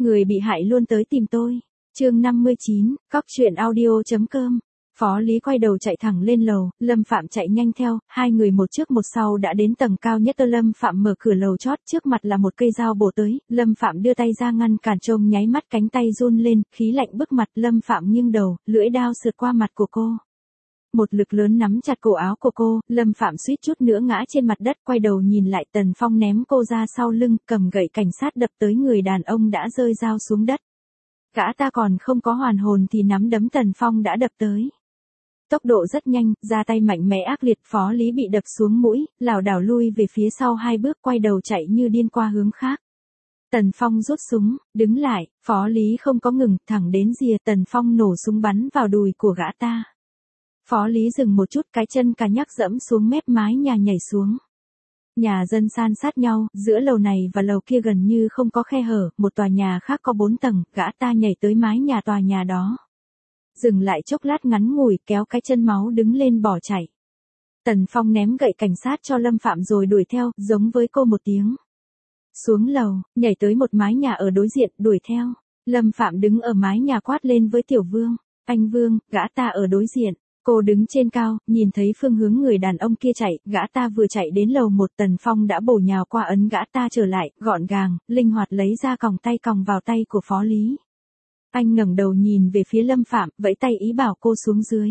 Người bị hại luôn tới tìm tôi. Chương 59, Cóc truyện audio.com. Phó Lý quay đầu chạy thẳng lên lầu, Lâm Phạm chạy nhanh theo, hai người một trước một sau đã đến tầng cao nhất. Lâm Phạm mở cửa lầu chót, trước mặt là một cây dao bổ tới, Lâm Phạm đưa tay ra ngăn cản, trông nháy mắt cánh tay run lên, khí lạnh bức mặt. Lâm Phạm nghiêng đầu, lưỡi dao sượt qua mặt của cô. Một lực lớn nắm chặt cổ áo của cô, Lâm Phạm suýt chút nữa ngã trên mặt đất, quay đầu nhìn lại, Tần Phong ném cô ra sau lưng, cầm gậy cảnh sát đập tới người đàn ông đã rơi dao xuống đất. Gã ta còn không có hoàn hồn thì nắm đấm Tần Phong đã đập tới. Tốc độ rất nhanh, ra tay mạnh mẽ ác liệt. Phó Lý bị đập xuống mũi, lảo đảo lui về phía sau hai bước, quay đầu chạy như điên qua hướng khác. Tần Phong rút súng, đứng lại, Phó Lý không có ngừng, thẳng đến rìa. Tần Phong nổ súng bắn vào đùi của gã ta. Phó Lý dừng một chút, cái chân cả nhắc dẫm xuống mép mái nhà nhảy xuống. Nhà dân san sát nhau, giữa lầu này và lầu kia gần như không có khe hở, một tòa nhà khác có 4 tầng, gã ta nhảy tới mái nhà tòa nhà đó. Dừng lại chốc lát ngắn ngủi, kéo cái chân máu đứng lên bỏ chạy. Tần Phong ném gậy cảnh sát cho Lâm Phạm rồi đuổi theo, giống với cô một tiếng. Xuống lầu, nhảy tới một mái nhà ở đối diện, đuổi theo. Lâm Phạm đứng ở mái nhà quát lên với Tiểu Vương. Anh Vương, gã ta ở đối diện. Cô đứng trên cao, nhìn thấy phương hướng người đàn ông kia chạy, gã ta vừa chạy đến lầu 1, Tần Phong đã bổ nhào qua ấn gã ta trở lại, gọn gàng, linh hoạt lấy ra còng tay còng vào tay của Phó Lý. Anh ngẩng đầu nhìn về phía Lâm Phạm, vẫy tay ý bảo cô xuống dưới.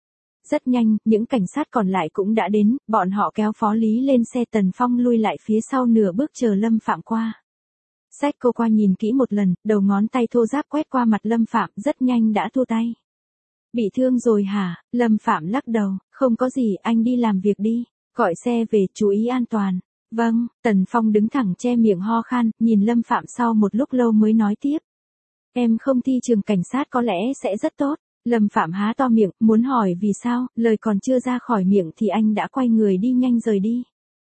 Rất nhanh, những cảnh sát còn lại cũng đã đến, bọn họ kéo Phó Lý lên xe. Tần Phong lui lại phía sau nửa bước chờ Lâm Phạm qua. Xách cô qua nhìn kỹ một lần, đầu ngón tay thô ráp quét qua mặt Lâm Phạm, rất nhanh đã thu tay. Bị thương rồi hả? Lâm Phạm lắc đầu, không có gì, anh đi làm việc đi, gọi xe về, chú ý an toàn. Vâng. Tần Phong đứng thẳng che miệng ho khan, nhìn Lâm Phạm sau một lúc lâu mới nói tiếp. Em không thi trường cảnh sát có lẽ sẽ rất tốt. Lâm Phạm há to miệng, muốn hỏi vì sao, lời còn chưa ra khỏi miệng thì anh đã quay người đi nhanh rời đi.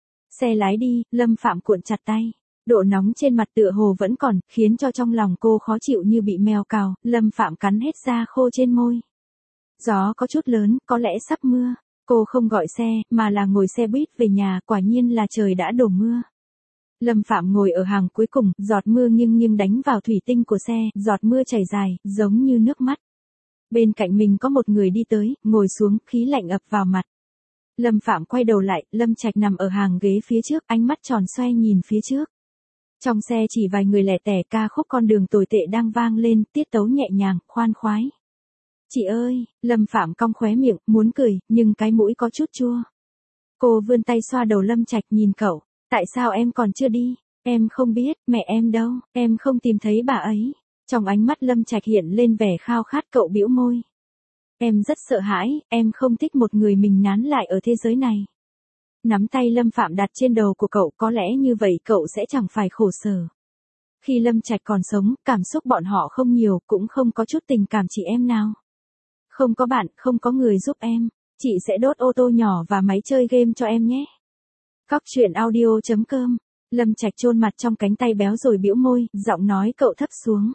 Xe lái đi, Lâm Phạm cuộn chặt tay. Độ nóng trên mặt tựa hồ vẫn còn, khiến cho trong lòng cô khó chịu như bị mèo cào. Lâm Phạm cắn hết da khô trên môi. Gió có chút lớn, có lẽ sắp mưa. Cô không gọi xe, mà là ngồi xe buýt về nhà, quả nhiên là trời đã đổ mưa. Lâm Phạm ngồi ở hàng cuối cùng, giọt mưa nghiêng nghiêng đánh vào thủy tinh của xe, giọt mưa chảy dài, giống như nước mắt. Bên cạnh mình có một người đi tới, ngồi xuống, khí lạnh ập vào mặt. Lâm Phạm quay đầu lại, Lâm Trạch nằm ở hàng ghế phía trước, ánh mắt tròn xoe nhìn phía trước. Trong xe chỉ vài người lẻ tẻ, ca khúc Con đường tồi tệ đang vang lên, tiết tấu nhẹ nhàng, khoan khoái. Chị ơi, Lâm Phạm cong khóe miệng, muốn cười, nhưng cái mũi có chút chua. Cô vươn tay xoa đầu Lâm Trạch, nhìn cậu, tại sao em còn chưa đi? Em không biết, mẹ em đâu, em không tìm thấy bà ấy. Trong ánh mắt Lâm Trạch hiện lên vẻ khao khát, cậu bĩu môi. Em rất sợ hãi, em không thích một người mình nán lại ở thế giới này. Nắm tay Lâm Phạm đặt trên đầu của cậu, có lẽ như vậy cậu sẽ chẳng phải khổ sở. Khi Lâm Trạch còn sống, cảm xúc bọn họ không nhiều, cũng không có chút tình cảm chị em nào. Không có bạn, không có người giúp em, chị sẽ đốt ô tô nhỏ và máy chơi game cho em nhé. Cóc truyện audio.com. Lâm Trạch chôn mặt trong cánh tay béo rồi bĩu môi, giọng nói cậu thấp xuống.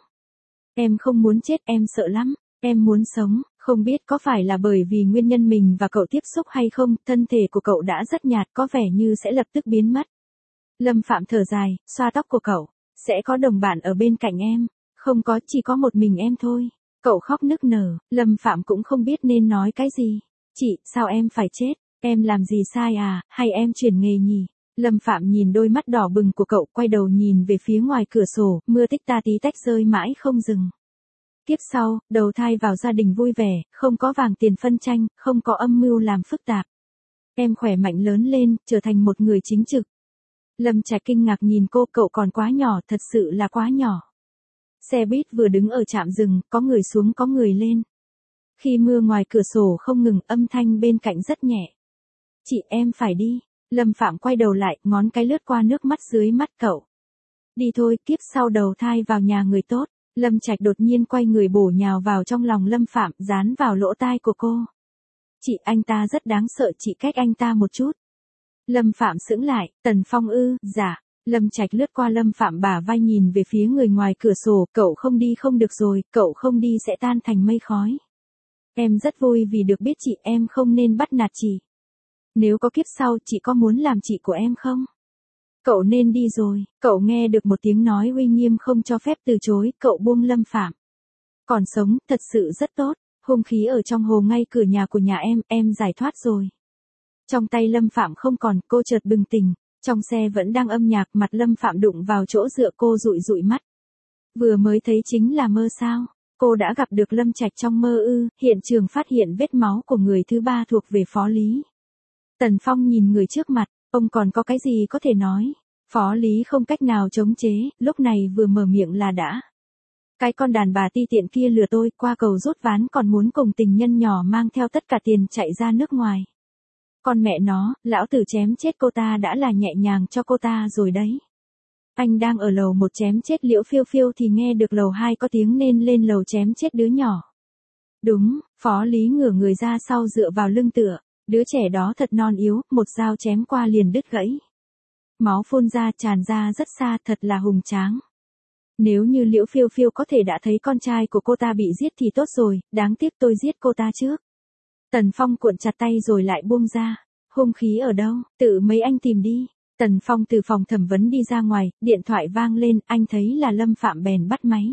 Em không muốn chết, em sợ lắm, em muốn sống, không biết có phải là bởi vì nguyên nhân mình và cậu tiếp xúc hay không, thân thể của cậu đã rất nhạt, có vẻ như sẽ lập tức biến mất. Lâm Phạm thở dài, xoa tóc của cậu, sẽ có đồng bạn ở bên cạnh em, không có, chỉ có một mình em thôi. Cậu khóc nức nở, Lâm Phạm cũng không biết nên nói cái gì. Chị, sao em phải chết, em làm gì sai à, hay em chuyển nghề nhỉ? Lâm Phạm nhìn đôi mắt đỏ bừng của cậu, quay đầu nhìn về phía ngoài cửa sổ, mưa tích ta tí tách rơi mãi không dừng. Kiếp sau, đầu thai vào gia đình vui vẻ, không có vàng tiền phân tranh, không có âm mưu làm phức tạp. Em khỏe mạnh lớn lên, trở thành một người chính trực. Lâm Trạch kinh ngạc nhìn cô, cậu còn quá nhỏ, thật sự là quá nhỏ. Xe buýt vừa đứng ở trạm dừng, có người xuống có người lên. Khi mưa ngoài cửa sổ không ngừng, âm thanh bên cạnh rất nhẹ. Chị, em phải đi. Lâm Phạm quay đầu lại, ngón cái lướt qua nước mắt dưới mắt cậu. Đi thôi, kiếp sau đầu thai vào nhà người tốt. Lâm Trạch đột nhiên quay người bổ nhào vào trong lòng Lâm Phạm, dán vào lỗ tai của cô. Chị, anh ta rất đáng sợ, chị cách anh ta một chút. Lâm Phạm sững lại, Tần Phong ư, dạ. Lâm Trạch lướt qua Lâm Phạm bả vai nhìn về phía người ngoài cửa sổ, cậu không đi không được rồi, cậu không đi sẽ tan thành mây khói. Em rất vui vì được biết chị, em không nên bắt nạt chị. Nếu có kiếp sau, chị có muốn làm chị của em không? Cậu nên đi rồi, cậu nghe được một tiếng nói uy nghiêm không cho phép từ chối, cậu buông Lâm Phạm. Còn sống, thật sự rất tốt, hung khí ở trong hồ ngay cửa nhà của nhà em giải thoát rồi. Trong tay Lâm Phạm không còn, cô chợt bừng tỉnh, trong xe vẫn đang âm nhạc, mặt Lâm Phạm đụng vào chỗ dựa, cô dụi dụi mắt. Vừa mới thấy chính là mơ sao? Cô đã gặp được Lâm Trạch trong mơ ư? Hiện trường phát hiện vết máu của người thứ ba thuộc về Phó Lý. Tần Phong nhìn người trước mặt, ông còn có cái gì có thể nói? Phó Lý không cách nào chống chế, lúc này vừa mở miệng là đã. Cái con đàn bà ti tiện kia lừa tôi, qua cầu rút ván còn muốn cùng tình nhân nhỏ mang theo tất cả tiền chạy ra nước ngoài. Con mẹ nó, lão tử chém chết cô ta đã là nhẹ nhàng cho cô ta rồi đấy. Anh đang ở lầu 1 chém chết Liễu Phiêu Phiêu thì nghe được lầu 2 có tiếng nên lên lầu chém chết đứa nhỏ. Đúng, Phó Lý ngửa người ra sau dựa vào lưng tựa, đứa trẻ đó thật non yếu, một dao chém qua liền đứt gãy. Máu phun ra tràn ra rất xa, thật là hùng tráng. Nếu như Liễu Phiêu Phiêu có thể đã thấy con trai của cô ta bị giết thì tốt rồi, đáng tiếc tôi giết cô ta trước. Tần Phong cuộn chặt tay rồi lại buông ra. Hung khí ở đâu, tự mấy anh tìm đi. Tần Phong từ phòng thẩm vấn đi ra ngoài, điện thoại vang lên, anh thấy là Lâm Phạm bèn bắt máy.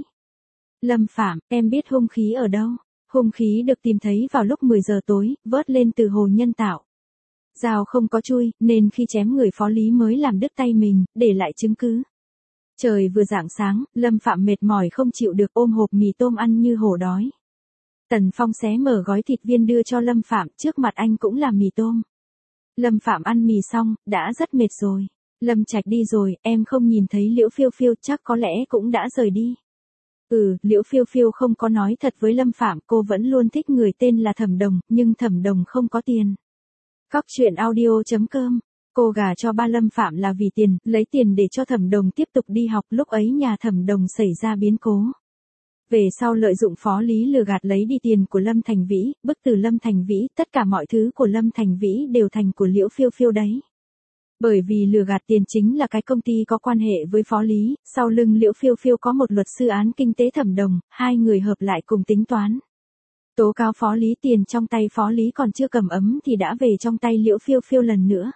Lâm Phạm, em biết hung khí ở đâu? Hung khí được tìm thấy vào lúc 10 giờ tối, vớt lên từ hồ nhân tạo. Dao không có chui, nên khi chém người Phó Lý mới làm đứt tay mình, để lại chứng cứ. Trời vừa rạng sáng, Lâm Phạm mệt mỏi không chịu được ôm hộp mì tôm ăn như hổ đói. Tần Phong xé mở gói thịt viên đưa cho Lâm Phạm, trước mặt anh cũng là mì tôm. Lâm Phạm ăn mì xong, đã rất mệt rồi. Lâm Trạch đi rồi, em không nhìn thấy Liễu Phiêu Phiêu, chắc có lẽ cũng đã rời đi. Liễu Phiêu Phiêu không có nói thật với Lâm Phạm, cô vẫn luôn thích người tên là Thẩm Đồng, nhưng Thẩm Đồng không có tiền. Cóc truyện audio.com. Cô gả cho ba Lâm Phạm là vì tiền, lấy tiền để cho Thẩm Đồng tiếp tục đi học, lúc ấy nhà Thẩm Đồng xảy ra biến cố. Về sau lợi dụng Phó Lý lừa gạt lấy đi tiền của Lâm Thành Vĩ, bức tử Lâm Thành Vĩ, tất cả mọi thứ của Lâm Thành Vĩ đều thành của Liễu Phiêu Phiêu đấy. Bởi vì lừa gạt tiền chính là cái công ty có quan hệ với Phó Lý, sau lưng Liễu Phiêu Phiêu có một luật sư án kinh tế Thẩm Đồng, hai người hợp lại cùng tính toán. Tố cáo Phó Lý, tiền trong tay Phó Lý còn chưa cầm ấm thì đã về trong tay Liễu Phiêu Phiêu lần nữa.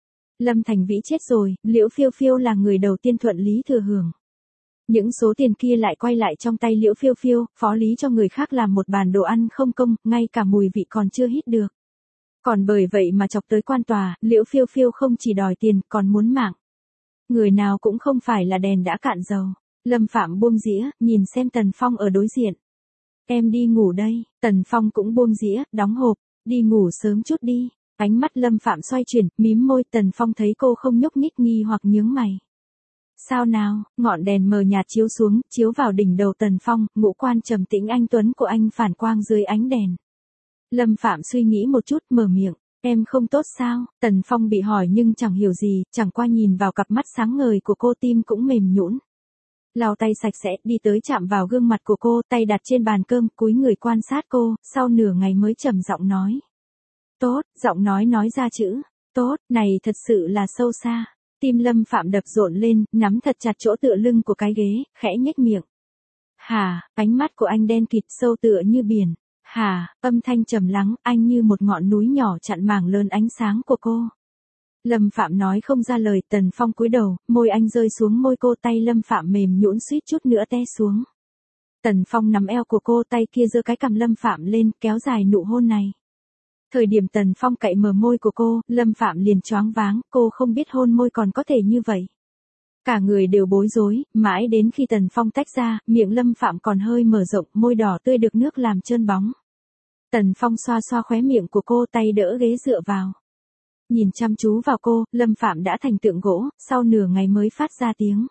Lâm Thành Vĩ chết rồi, Liễu Phiêu Phiêu là người đầu tiên thuận lý thừa hưởng. Những số tiền kia lại quay lại trong tay Liễu Phiêu Phiêu, Phó Lý cho người khác làm một bàn đồ ăn không công, ngay cả mùi vị còn chưa hít được. Còn bởi vậy mà chọc tới quan tòa, Liễu Phiêu Phiêu không chỉ đòi tiền, còn muốn mạng. Người nào cũng không phải là đèn đã cạn dầu. Lâm Phạm buông dĩa, nhìn xem Tần Phong ở đối diện. Em đi ngủ đây, Tần Phong cũng buông dĩa, đóng hộp, đi ngủ sớm chút đi. Ánh mắt Lâm Phạm xoay chuyển, mím môi, Tần Phong thấy cô không nhúc nhích nghi hoặc nhướng mày. Sao nào, ngọn đèn mờ nhạt chiếu xuống, chiếu vào đỉnh đầu Tần Phong, ngũ quan trầm tĩnh anh tuấn của anh phản quang dưới ánh đèn. Lâm Phạm suy nghĩ một chút, mở miệng, em không tốt sao? Tần Phong bị hỏi nhưng chẳng hiểu gì, chẳng qua nhìn vào cặp mắt sáng ngời của cô tim cũng mềm nhũn. Lau tay sạch sẽ, đi tới chạm vào gương mặt của cô, tay đặt trên bàn cơm, cúi người quan sát cô, sau nửa ngày mới trầm giọng nói. Tốt, giọng nói ra chữ, tốt, này thật sự là sâu xa. Tim Lâm Phạm đập rộn lên, nắm thật chặt chỗ tựa lưng của cái ghế, khẽ nhếch miệng. Hà, ánh mắt của anh đen kịt sâu tựa như biển. Hà, âm thanh trầm lắng, anh như một ngọn núi nhỏ chặn mảng lớn ánh sáng của cô. Lâm Phạm nói không ra lời, Tần Phong cúi đầu, môi anh rơi xuống môi cô, tay Lâm Phạm mềm nhũn suýt chút nữa té xuống. Tần Phong nắm eo của cô, tay kia giơ cái cằm Lâm Phạm lên, kéo dài nụ hôn này. Thời điểm Tần Phong cạy mở môi của cô, Lâm Phạm liền choáng váng, cô không biết hôn môi còn có thể như vậy. Cả người đều bối rối, mãi đến khi Tần Phong tách ra, miệng Lâm Phạm còn hơi mở rộng, môi đỏ tươi được nước làm trơn bóng. Tần Phong xoa xoa khóe miệng của cô, tay đỡ ghế dựa vào. Nhìn chăm chú vào cô, Lâm Phạm đã thành tượng gỗ, sau nửa ngày mới phát ra tiếng.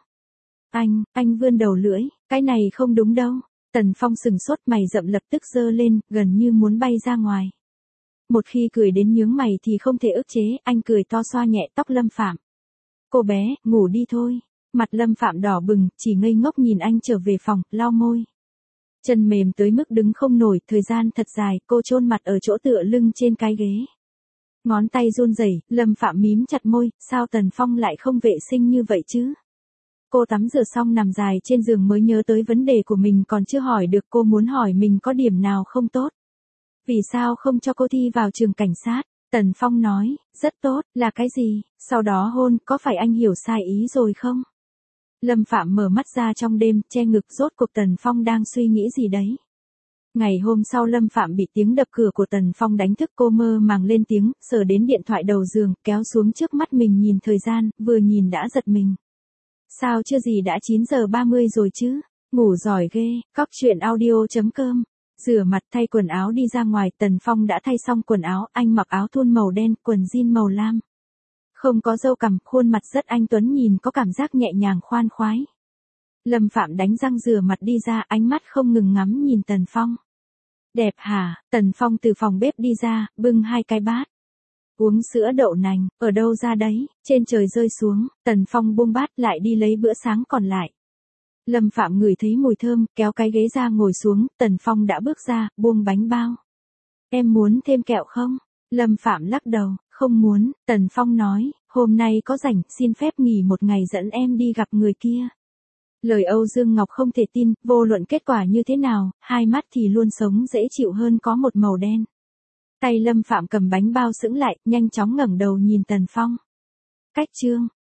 Anh vươn đầu lưỡi, cái này không đúng đâu. Tần Phong sừng sốt, mày rậm lập tức giơ lên, gần như muốn bay ra ngoài. Một khi cười đến nhướng mày thì không thể ức chế, anh cười to xoa nhẹ tóc Lâm Phạm. Cô bé, ngủ đi thôi. Mặt Lâm Phạm đỏ bừng, chỉ ngây ngốc nhìn anh trở về phòng, lau môi. Chân mềm tới mức đứng không nổi, thời gian thật dài, cô chôn mặt ở chỗ tựa lưng trên cái ghế. Ngón tay run rẩy, Lâm Phạm mím chặt môi, sao Tần Phong lại không vệ sinh như vậy chứ? Cô tắm rửa xong nằm dài trên giường mới nhớ tới vấn đề của mình còn chưa hỏi được, cô muốn hỏi mình có điểm nào không tốt. Vì sao không cho cô thi vào trường cảnh sát? Tần Phong nói, rất tốt, là cái gì, sau đó hôn, có phải anh hiểu sai ý rồi không? Lâm Phạm mở mắt ra trong đêm, che ngực, rốt cuộc Tần Phong đang suy nghĩ gì đấy. Ngày hôm sau Lâm Phạm bị tiếng đập cửa của Tần Phong đánh thức, cô mơ màng lên tiếng, sờ đến điện thoại đầu giường, kéo xuống trước mắt mình nhìn thời gian, vừa nhìn đã giật mình. Sao chưa gì đã 9 giờ 30 rồi chứ, ngủ giỏi ghê, Cóc com. Rửa mặt thay quần áo đi ra ngoài, Tần Phong đã thay xong quần áo, anh mặc áo thun màu đen, quần jean màu lam. Không có râu cằm, khuôn mặt rất anh tuấn, nhìn có cảm giác nhẹ nhàng khoan khoái. Lâm Phạm đánh răng rửa mặt đi ra, ánh mắt không ngừng ngắm nhìn Tần Phong. Đẹp hả? Tần Phong từ phòng bếp đi ra, bưng 2 cái bát. Uống sữa đậu nành, ở đâu ra đấy, trên trời rơi xuống, Tần Phong buông bát lại đi lấy bữa sáng còn lại. Lâm Phạm ngửi thấy mùi thơm, kéo cái ghế ra ngồi xuống, Tần Phong đã bước ra, buông bánh bao. Em muốn thêm kẹo không? Lâm Phạm lắc đầu, không muốn, Tần Phong nói, hôm nay có rảnh, xin phép nghỉ một ngày dẫn em đi gặp người kia. Lời Âu Dương Ngọc không thể tin, vô luận kết quả như thế nào, hai mắt thì luôn sống dễ chịu hơn có một màu đen. Tay Lâm Phạm cầm bánh bao sững lại, nhanh chóng ngẩng đầu nhìn Tần Phong. Cách chương